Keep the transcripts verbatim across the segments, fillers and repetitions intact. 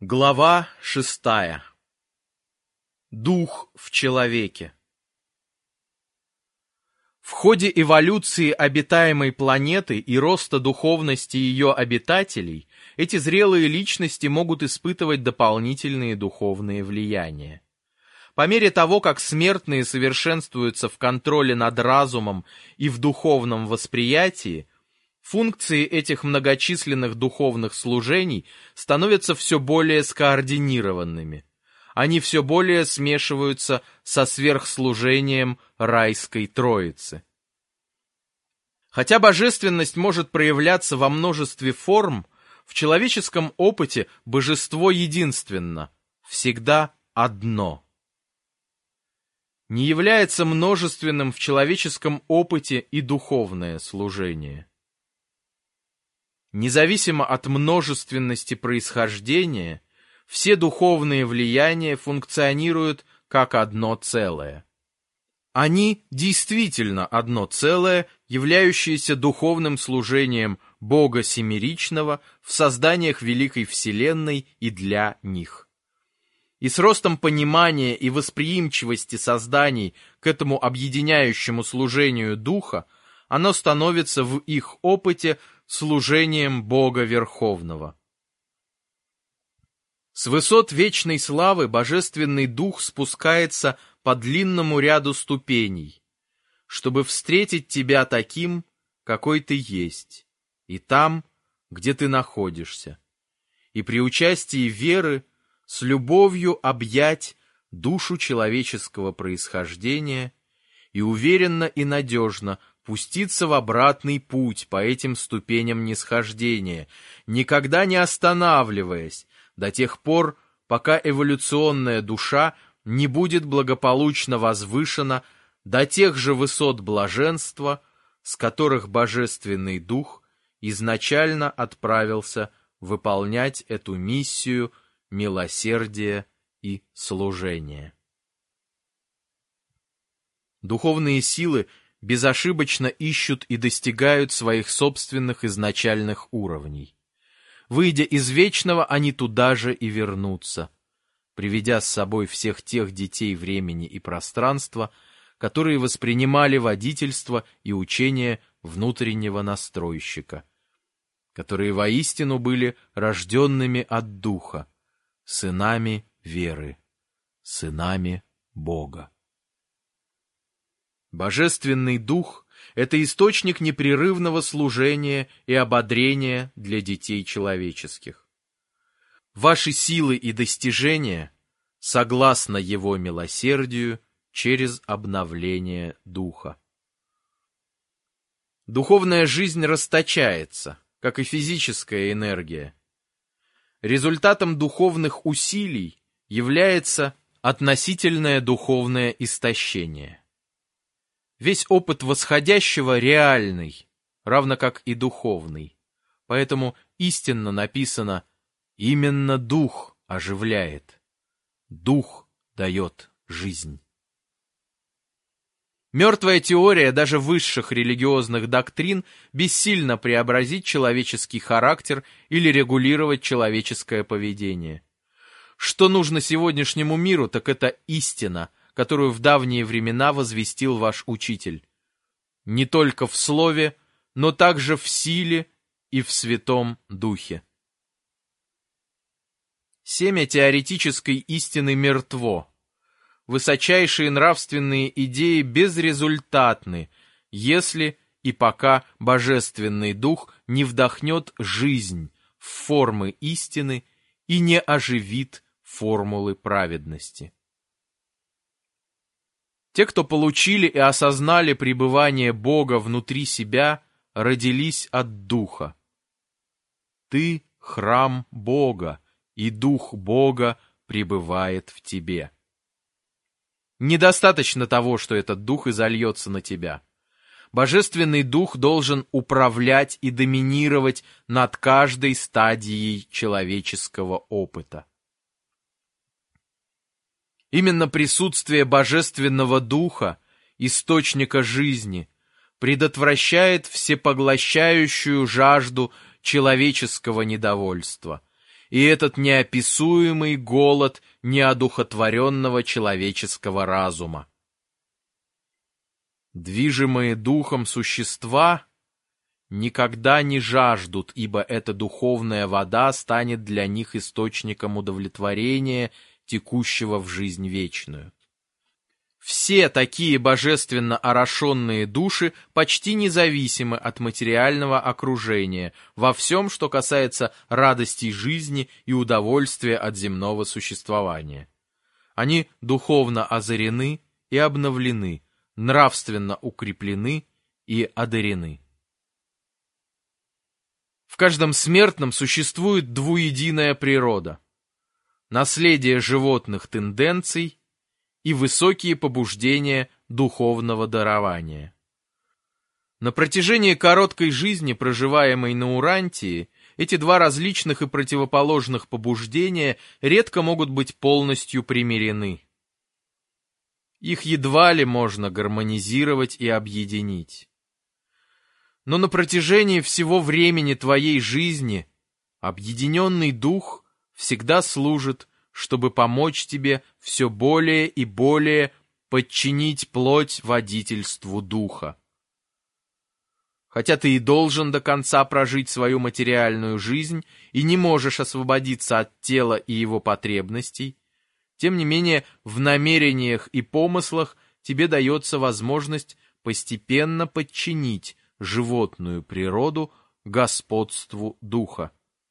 Глава шестая. Дух в человеке. В ходе эволюции обитаемой планеты и роста духовности ее обитателей, эти зрелые личности могут испытывать дополнительные духовные влияния. По мере того, как смертные совершенствуются в контроле над разумом и в духовном восприятии, функции этих многочисленных духовных служений становятся все более скоординированными. Они все более смешиваются со сверхслужением райской Троицы. Хотя божественность может проявляться во множестве форм, в человеческом опыте божество единственно, всегда одно. Не является множественным в человеческом опыте и духовное служение. Независимо от множественности происхождения, все духовные влияния функционируют как одно целое. Они действительно одно целое, являющееся духовным служением Бога Семеричного в созданиях Великой Вселенной и для них. И с ростом понимания и восприимчивости созданий к этому объединяющему служению Духа, оно становится в их опыте служением Бога Верховного. С высот вечной славы Божественный Дух спускается по длинному ряду ступеней, чтобы встретить тебя таким, какой ты есть, и там, где ты находишься, и при участии веры с любовью объять душу человеческого происхождения и уверенно и надежно пуститься в обратный путь по этим ступеням нисхождения, никогда не останавливаясь, до тех пор, пока эволюционная душа не будет благополучно возвышена до тех же высот блаженства, с которых Божественный Дух изначально отправился выполнять эту миссию милосердия и служения. Духовные силы безошибочно ищут и достигают своих собственных изначальных уровней. Выйдя из вечного, они туда же и вернутся, приведя с собой всех тех детей времени и пространства, которые воспринимали водительство и учение внутреннего настройщика, которые воистину были рожденными от Духа, сынами веры, сынами Бога. Божественный Дух — это источник непрерывного служения и ободрения для детей человеческих. Ваши силы и достижения согласно Его милосердию через обновление Духа. Духовная жизнь расточается, как и физическая энергия. Результатом духовных усилий является относительное духовное истощение. Весь опыт восходящего реальный, равно как и духовный. Поэтому истинно написано: именно Дух оживляет, Дух дает жизнь. Мертвая теория даже высших религиозных доктрин бессильна преобразить человеческий характер или регулировать человеческое поведение. Что нужно сегодняшнему миру, так это истина, которую в давние времена возвестил ваш учитель. Не только в слове, но также в силе и в Святом Духе. Семя теоретической истины мертво. Высочайшие нравственные идеи безрезультатны, если и пока Божественный Дух не вдохнет жизнь в формы истины и не оживит формулы праведности. Те, кто получили и осознали пребывание Бога внутри себя, родились от Духа. Ты — храм Бога, и Дух Бога пребывает в тебе. Недостаточно того, что этот Дух изольется на тебя. Божественный Дух должен управлять и доминировать над каждой стадией человеческого опыта. Именно присутствие Божественного Духа, источника жизни, предотвращает всепоглощающую жажду человеческого недовольства и этот неописуемый голод неодухотворенного человеческого разума. Движимые духом существа никогда не жаждут, ибо эта духовная вода станет для них источником удовлетворения, текущего в жизнь вечную. Все такие божественно орошенные души почти независимы от материального окружения во всем, что касается радостей жизни и удовольствия от земного существования. Они духовно озарены и обновлены, нравственно укреплены и одарены. В каждом смертном существует двуединая природа, наследие животных тенденций и высокие побуждения духовного дарования. На протяжении короткой жизни, проживаемой на Урантии, эти два различных и противоположных побуждения редко могут быть полностью примирены. Их едва ли можно гармонизировать и объединить. Но на протяжении всего времени твоей жизни объединенный дух всегда служит, чтобы помочь тебе все более и более подчинить плоть водительству духа. Хотя ты и должен до конца прожить свою материальную жизнь и не можешь освободиться от тела и его потребностей, тем не менее в намерениях и помыслах тебе дается возможность постепенно подчинить животную природу господству духа.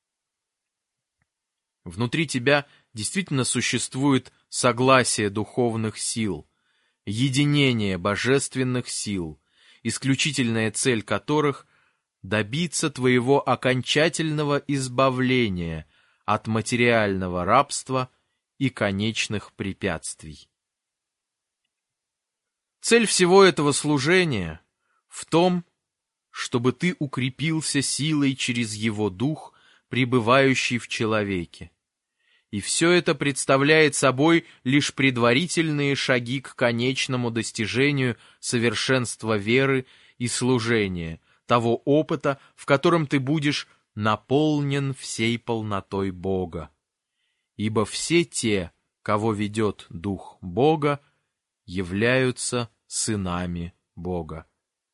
Внутри тебя действительно существует согласие духовных сил, единение божественных сил, исключительная цель которых — добиться твоего окончательного избавления от материального рабства и конечных препятствий. Цель всего этого служения в том, чтобы ты укрепился силой через его дух, пребывающий в человеке. И все это представляет собой лишь предварительные шаги к конечному достижению совершенства веры и служения, того опыта, в котором ты будешь наполнен всей полнотой Бога. Ибо все те, кого ведет Дух Бога, являются сынами Бога.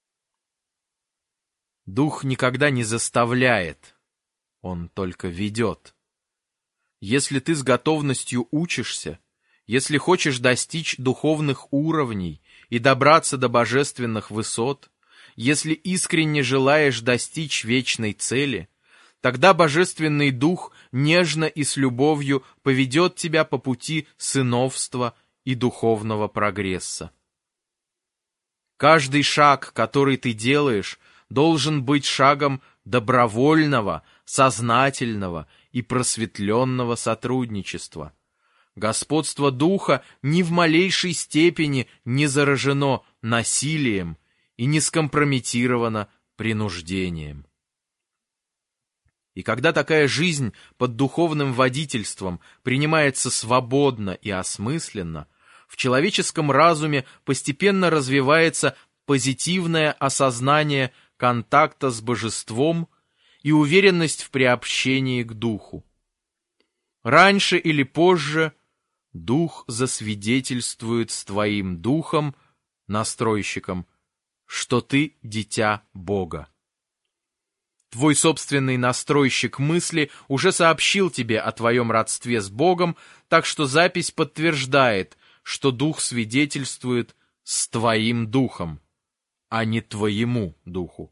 Дух никогда не заставляет, он только ведет. Если ты с готовностью учишься, если хочешь достичь духовных уровней и добраться до божественных высот, если искренне желаешь достичь вечной цели, тогда Божественный Дух нежно и с любовью поведет тебя по пути сыновства и духовного прогресса. Каждый шаг, который ты делаешь, должен быть шагом добровольного, сознательного и просветленного сотрудничества. Господство Духа ни в малейшей степени не заражено насилием и не скомпрометировано принуждением. И когда такая жизнь под духовным водительством принимается свободно и осмысленно, в человеческом разуме постепенно развивается позитивное осознание контакта с божеством и уверенность в приобщении к духу. Раньше или позже дух засвидетельствует с твоим духом, настройщиком, что ты дитя Бога. Твой собственный настройщик мысли уже сообщил тебе о твоем родстве с Богом, так что запись подтверждает, что дух свидетельствует с твоим духом, а не твоему духу.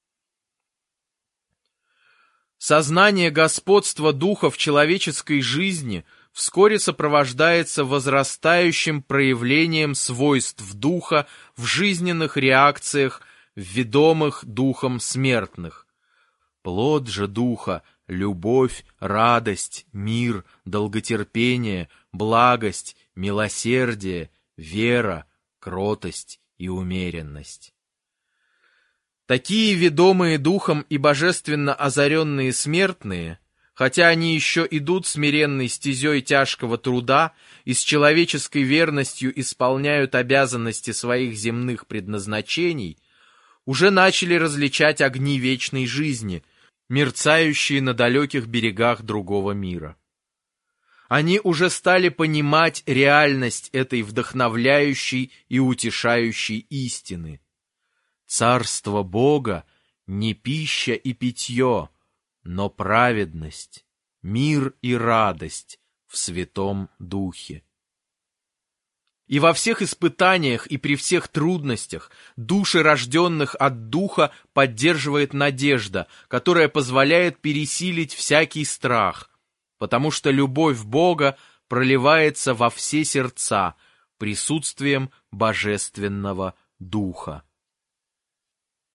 Сознание господства духа в человеческой жизни вскоре сопровождается возрастающим проявлением свойств духа в жизненных реакциях, ведомых духом смертных. Плод же духа — любовь, радость, мир, долготерпение, благость, милосердие, вера, кротость и умеренность. Такие ведомые духом и божественно озаренные смертные, хотя они еще идут смиренной стезей тяжкого труда и с человеческой верностью исполняют обязанности своих земных предназначений, уже начали различать огни вечной жизни, мерцающие на далеких берегах другого мира. Они уже стали понимать реальность этой вдохновляющей и утешающей истины. Царство Бога не пища и питье, но праведность, мир и радость в Святом Духе. И во всех испытаниях и при всех трудностях души, рожденных от Духа, поддерживает надежда, которая позволяет пересилить всякий страх, потому что любовь Бога проливается во все сердца присутствием Божественного Духа.